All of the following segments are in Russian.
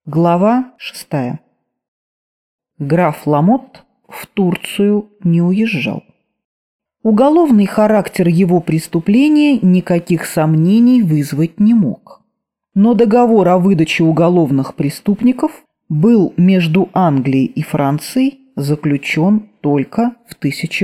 Глава 6. Граф Ламотт в Турцию не уезжал. Уголовный характер его преступления никаких сомнений вызвать не мог. Но договор о выдаче уголовных преступников был между Англией и Францией заключен только в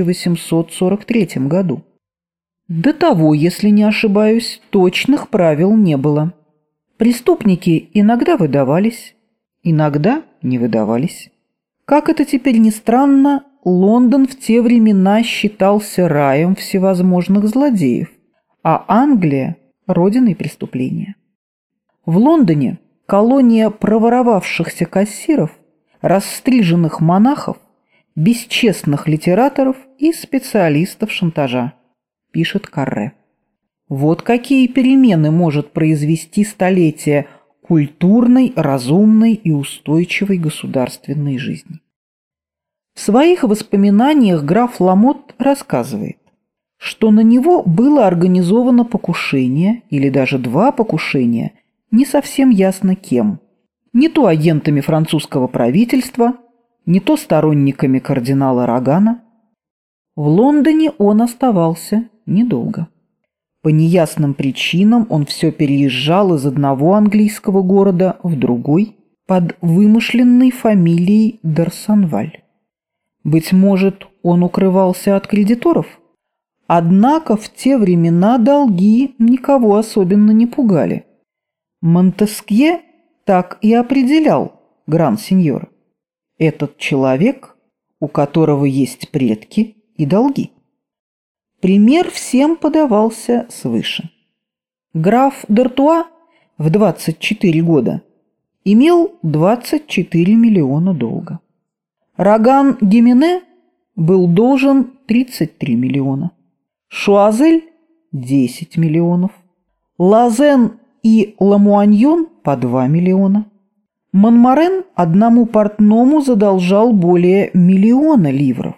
1843 году. До того, если не ошибаюсь, точных правил не было. Преступники иногда выдавались, иногда не выдавались. Как это теперь ни странно, Лондон в те времена считался раем всевозможных злодеев, а Англия – родиной преступления. В Лондоне колония проворовавшихся кассиров, расстриженных монахов, бесчестных литераторов и специалистов шантажа, пишет Карре. Вот какие перемены может произвести столетие культурной, разумной и устойчивой государственной жизни. В своих воспоминаниях граф Ламотт рассказывает, что на него было организовано покушение, или даже два покушения, не совсем ясно кем. Не то агентами французского правительства, не то сторонниками кардинала Рогана. В Лондоне он оставался недолго. По неясным причинам он все переезжал из одного английского города в другой под вымышленной фамилией Дарсанваль. Быть может, он укрывался от кредиторов? Однако в те времена долги никого особенно не пугали. Монтескье так и определял гран-сеньор. Этот человек, у которого есть предки и долги. Пример всем подавался свыше. Граф д'Артуа в 24 года имел 24 миллиона долга. Роган Гимене был должен 33 миллиона. Шуазель – 10 миллионов. Лазен и Ламуаньон – по 2 миллиона. Монморен одному портному задолжал более 1 миллиона ливров.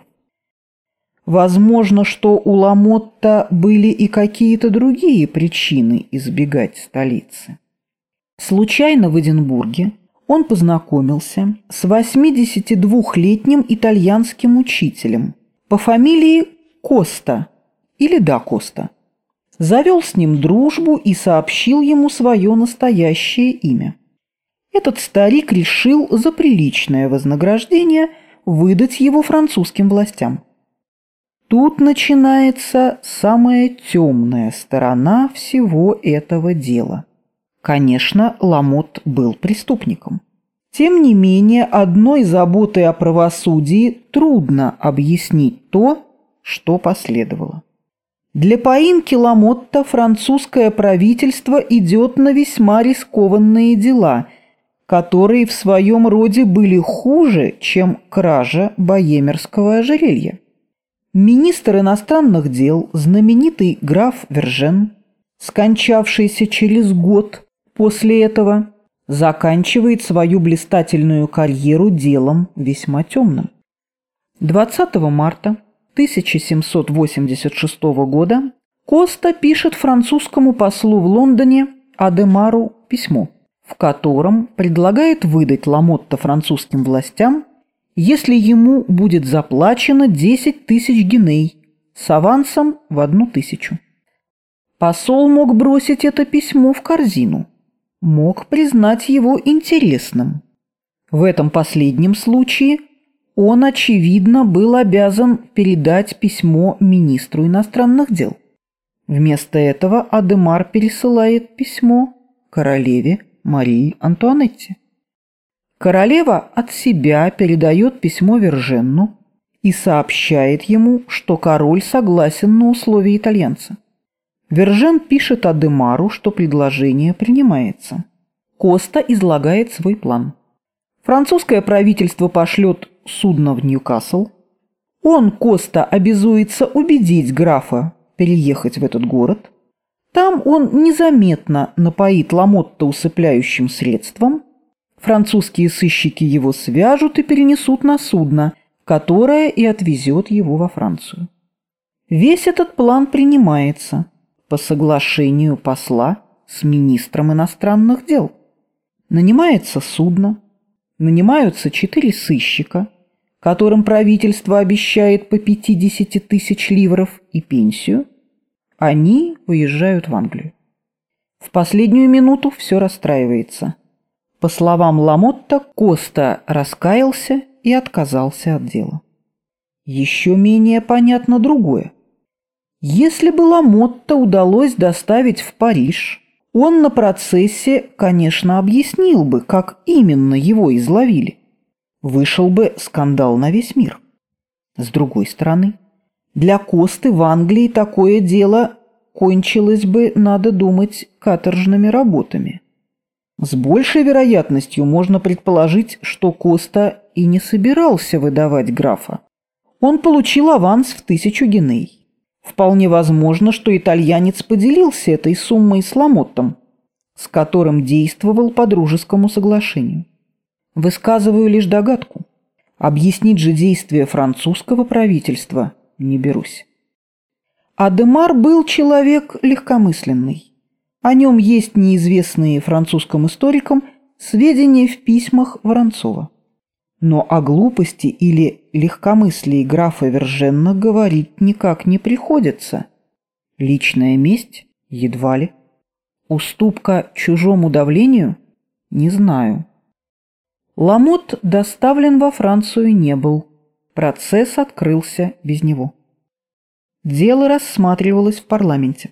Возможно, что у Ламотта были и какие-то другие причины избегать столицы. Случайно в Эдинбурге он познакомился с 82-летним итальянским учителем по фамилии Коста или да Коста. Завел с ним дружбу и сообщил ему свое настоящее имя. Этот старик решил за приличное вознаграждение выдать его французским властям. Тут начинается самая темная сторона всего этого дела. Конечно, Ламотт был преступником. Тем не менее, одной заботой о правосудии трудно объяснить то, что последовало. Для поимки Ламотта французское правительство идет на весьма рискованные дела, которые в своем роде были хуже, чем кража Богемерского ожерелья. Министр иностранных дел, знаменитый граф Вержен, скончавшийся через год после этого, заканчивает свою блистательную карьеру делом весьма темным. 20 марта 1786 года Коста пишет французскому послу в Лондоне Адемару письмо, в котором предлагает выдать Ламотта французским властям, если ему будет заплачено 10 тысяч гиней с авансом в 1 тысячу. Посол мог бросить это письмо в корзину, мог признать его интересным. В этом последнем случае он, очевидно, был обязан передать письмо министру иностранных дел. Вместо этого Адемар пересылает письмо королеве Марии Антуанетте. Королева от себя передает письмо Верженну и сообщает ему, что король согласен на условия итальянца. Вержен пишет Адемару, что предложение принимается. Коста излагает свой план. Французское правительство пошлет судно в Ньюкасл. Он, Коста, обязуется убедить графа переехать в этот город. Там он незаметно напоит Ламотта усыпляющим средством. Французские сыщики его свяжут и перенесут на судно, которое и отвезет его во Францию. Весь этот план принимается по соглашению посла с министром иностранных дел. Нанимается судно, нанимаются 4 сыщика, которым правительство обещает по 50 тысяч ливров и пенсию, они уезжают в Англию. В последнюю минуту все расстраивается. По словам Ламотта, Коста раскаялся и отказался от дела. Еще менее понятно другое. Если бы Ламотта удалось доставить в Париж, он на процессе, конечно, объяснил бы, как именно его изловили. Вышел бы скандал на весь мир. С другой стороны, для Косты в Англии такое дело кончилось бы, надо думать, каторжными работами. С большей вероятностью можно предположить, что Коста и не собирался выдавать графа. Он получил аванс в 1000 гиней. Вполне возможно, что итальянец поделился этой суммой с Ламоттом, с которым действовал по дружескому соглашению. Высказываю лишь догадку. Объяснить же действия французского правительства не берусь. Адемар был человек легкомысленный. О нем есть неизвестные французским историкам сведения в письмах Воронцова. Но о глупости или легкомыслии графа Верженна говорить никак не приходится. Личная месть? Едва ли. Уступка чужому давлению? Не знаю. Ламотт доставлен во Францию не был. Процесс открылся без него. Дело рассматривалось в парламенте.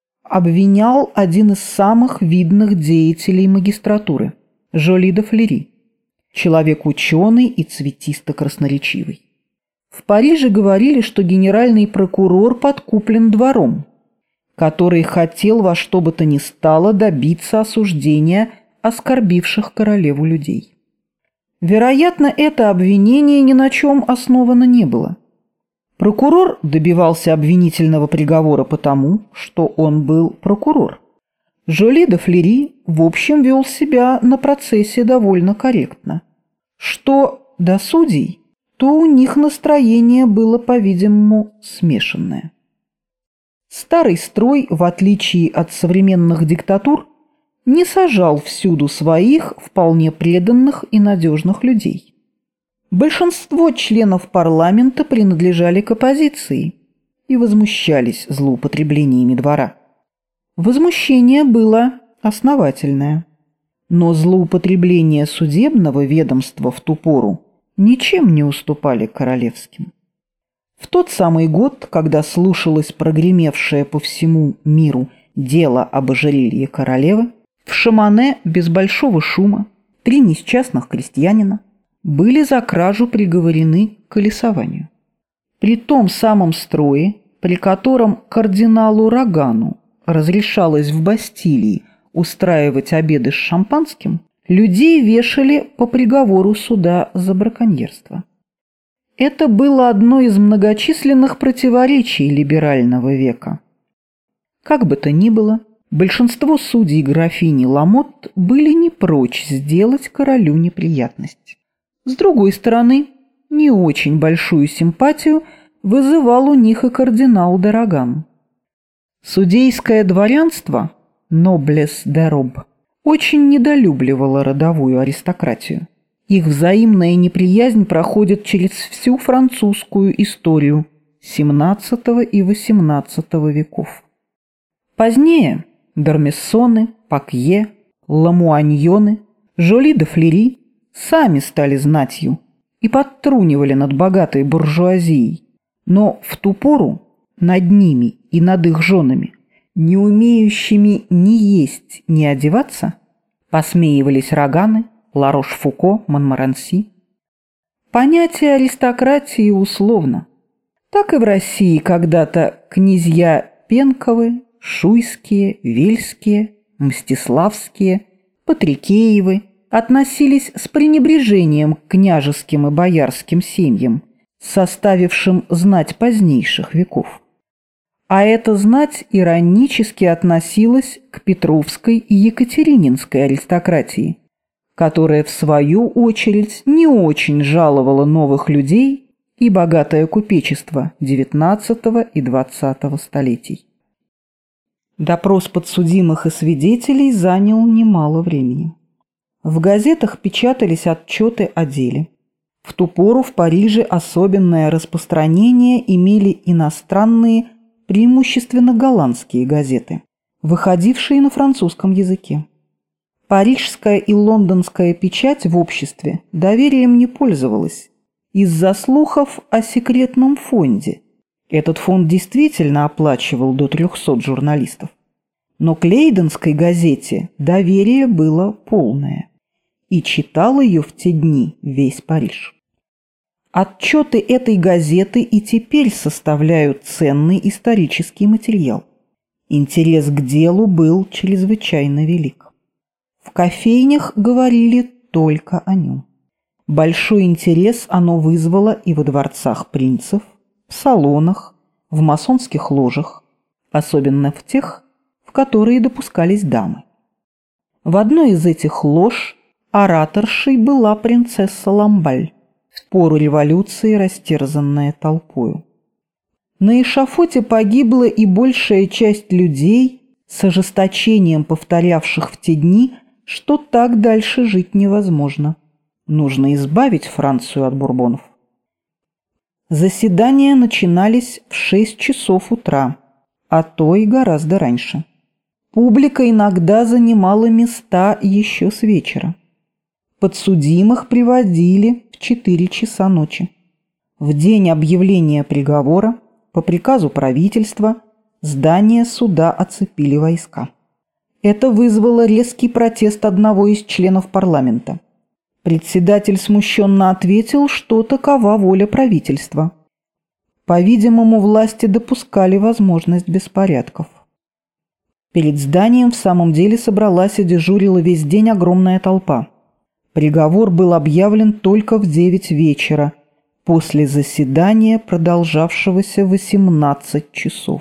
Обвинял один из самых видных деятелей магистратуры – Жоли де Флери, человек ученый и цветисто-красноречивый. В Париже говорили, что генеральный прокурор подкуплен двором, который хотел во что бы то ни стало добиться осуждения оскорбивших королеву людей. Вероятно, это обвинение ни на чем основано не было. Прокурор добивался обвинительного приговора потому, что он был прокурор. Жоли де Флери в общем вел себя на процессе довольно корректно. Что до судей, то у них настроение было, по-видимому, смешанное. Старый строй, в отличие от современных диктатур, не сажал всюду своих вполне преданных и надежных людей. Большинство членов парламента принадлежали к оппозиции и возмущались злоупотреблениями двора. Возмущение было основательное, но злоупотребления судебного ведомства в ту пору ничем не уступали королевским. В тот самый год, когда слушалось прогремевшее по всему миру дело об ожерелье королевы, в Шамане без большого шума 3 несчастных крестьянина были за кражу приговорены к колесованию. При том самом строе, при котором кардиналу Рогану разрешалось в Бастилии устраивать обеды с шампанским, людей вешали по приговору суда за браконьерство. Это было одно из многочисленных противоречий либерального века. Как бы то ни было, большинство судей графини Ламотт были не прочь сделать королю неприятность. С другой стороны, не очень большую симпатию вызывал у них и кардинал де Роган. Судейское дворянство, noblesse de robe, очень недолюбливало родовую аристократию. Их взаимная неприязнь проходит через всю французскую историю XVII и XVIII веков. Позднее Д'Ормессоны, Пакье, Ламуаньоны, Жоли де Флери сами стали знатью и подтрунивали над богатой буржуазией, но в ту пору над ними и над их женами, не умеющими ни есть, ни одеваться, посмеивались Роганы, Ларош-Фуко, Монморанси. Понятие аристократии условно. Так и в России когда-то князья Пенковы, Шуйские, Вельские, Мстиславские, Патрикеевы относились с пренебрежением к княжеским и боярским семьям, составившим знать позднейших веков. А эта знать иронически относилась к Петровской и Екатерининской аристократии, которая, в свою очередь, не очень жаловала новых людей и богатое купечество XIX и XX столетий. Допрос подсудимых и свидетелей занял немало времени. В газетах печатались отчеты о деле. В ту пору в Париже особенное распространение имели иностранные, преимущественно голландские газеты, выходившие на французском языке. Парижская и лондонская печать в обществе доверием не пользовалась из-за слухов о секретном фонде. Этот фонд действительно оплачивал до 300 журналистов. Но к лейденской газете доверие было полное, и читал ее в те дни весь Париж. Отчеты этой газеты и теперь составляют ценный исторический материал. Интерес к делу был чрезвычайно велик. В кофейнях говорили только о нем. Большой интерес оно вызвало и во дворцах принцев, в салонах, в масонских ложах, особенно в тех, в которые допускались дамы. В одной из этих лож ораторшей была принцесса Ламбаль, в пору революции растерзанная толпою. На эшафоте погибла и большая часть людей, с ожесточением повторявших в те дни, что так дальше жить невозможно. Нужно избавить Францию от бурбонов. Заседания начинались в 6 часов утра, а то и гораздо раньше. Публика иногда занимала места еще с вечера. Подсудимых приводили в 4 часа ночи. В день объявления приговора, по приказу правительства, здание суда оцепили войска. Это вызвало резкий протест одного из членов парламента. Председатель смущенно ответил, что такова воля правительства. По-видимому, власти допускали возможность беспорядков. Перед зданием в самом деле собралась и дежурила весь день огромная толпа. Приговор был объявлен только в 9 вечера, после заседания, продолжавшегося 18 часов.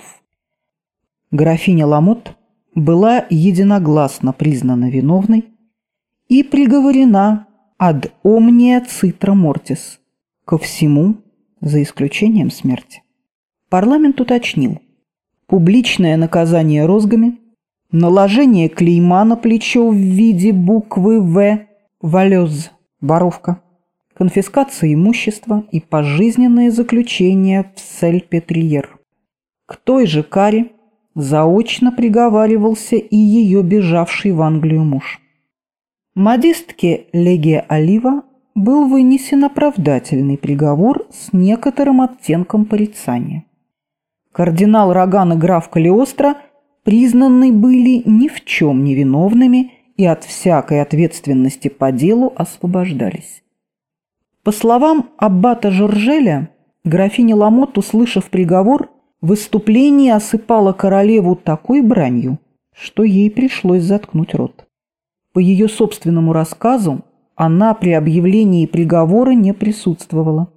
Графиня Ламотт была единогласно признана виновной и приговорена ad omnia citra mortis, ко всему, за исключением смерти. Парламент уточнил: публичное наказание розгами, наложение клейма на плечо в виде буквы «В», валёз, воровка, конфискация имущества и пожизненное заключение в Сельпетриер. К той же каре заочно приговаривался и ее бежавший в Англию муж. Модистке Леге Олива был вынесен оправдательный приговор с некоторым оттенком порицания. Кардинал Роган и граф Калиостро признаны были ни в чем не виновными и от всякой ответственности по делу освобождались. По словам аббата Жоржеля, графиня Ламотт, услышав приговор, в выступлении осыпала королеву такой бранью, что ей пришлось заткнуть рот. По ее собственному рассказу, она при объявлении приговора не присутствовала.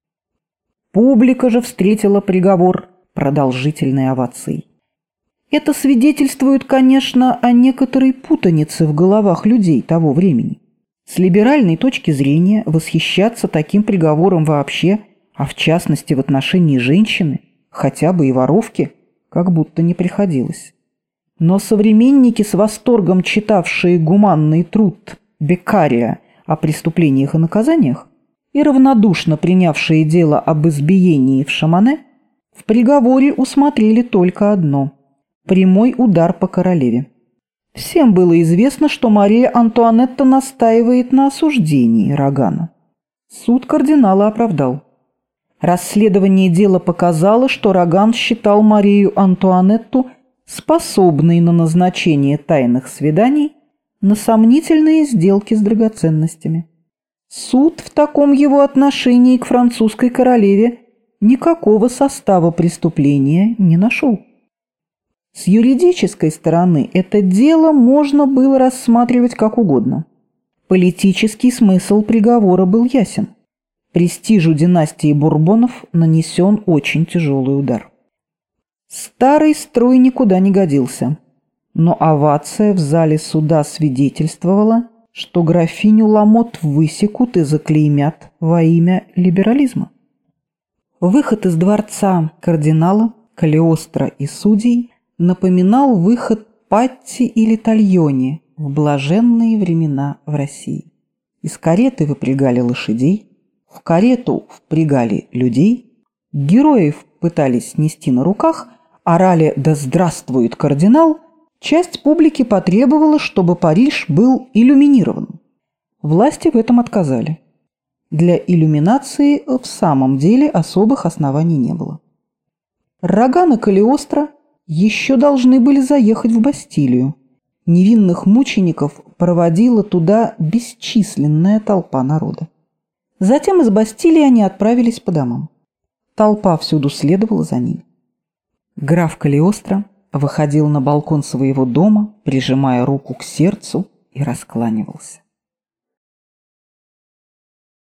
Публика же встретила приговор продолжительной овацией. Это свидетельствует, конечно, о некоторой путанице в головах людей того времени. С либеральной точки зрения восхищаться таким приговором вообще, а в частности в отношении женщины, хотя бы и воровки, как будто не приходилось. Но современники, с восторгом читавшие гуманный труд Беккария о преступлениях и наказаниях и равнодушно принявшие дело об избиении в Шамане, в приговоре усмотрели только одно – прямой удар по королеве. Всем было известно, что Мария Антуанетта настаивает на осуждении Рогана. Суд кардинала оправдал. Расследование дела показало, что Роган считал Марию Антуанетту способной на назначение тайных свиданий, на сомнительные сделки с драгоценностями. Суд в таком его отношении к французской королеве никакого состава преступления не нашел. С юридической стороны это дело можно было рассматривать как угодно. Политический смысл приговора был ясен. Престижу династии Бурбонов нанесен очень тяжелый удар. Старый строй никуда не годился, но овация в зале суда свидетельствовала, что графиню Ламотт высекут и заклеймят во имя либерализма. Выход из дворца кардинала, Калиостро и судей напоминал выход Патти или Тальони в блаженные времена в России. Из кареты выпрягали лошадей, в карету впрягали людей, героев пытались нести на руках, орали «Да здравствует кардинал!», часть публики потребовала, чтобы Париж был иллюминирован. Власти в этом отказали. Для иллюминации в самом деле особых оснований не было. Роган и Калиостро еще должны были заехать в Бастилию. Невинных мучеников проводила туда бесчисленная толпа народа. Затем из Бастилии они отправились по домам. Толпа всюду следовала за ними. Граф Калиостро выходил на балкон своего дома, прижимая руку к сердцу, и раскланивался.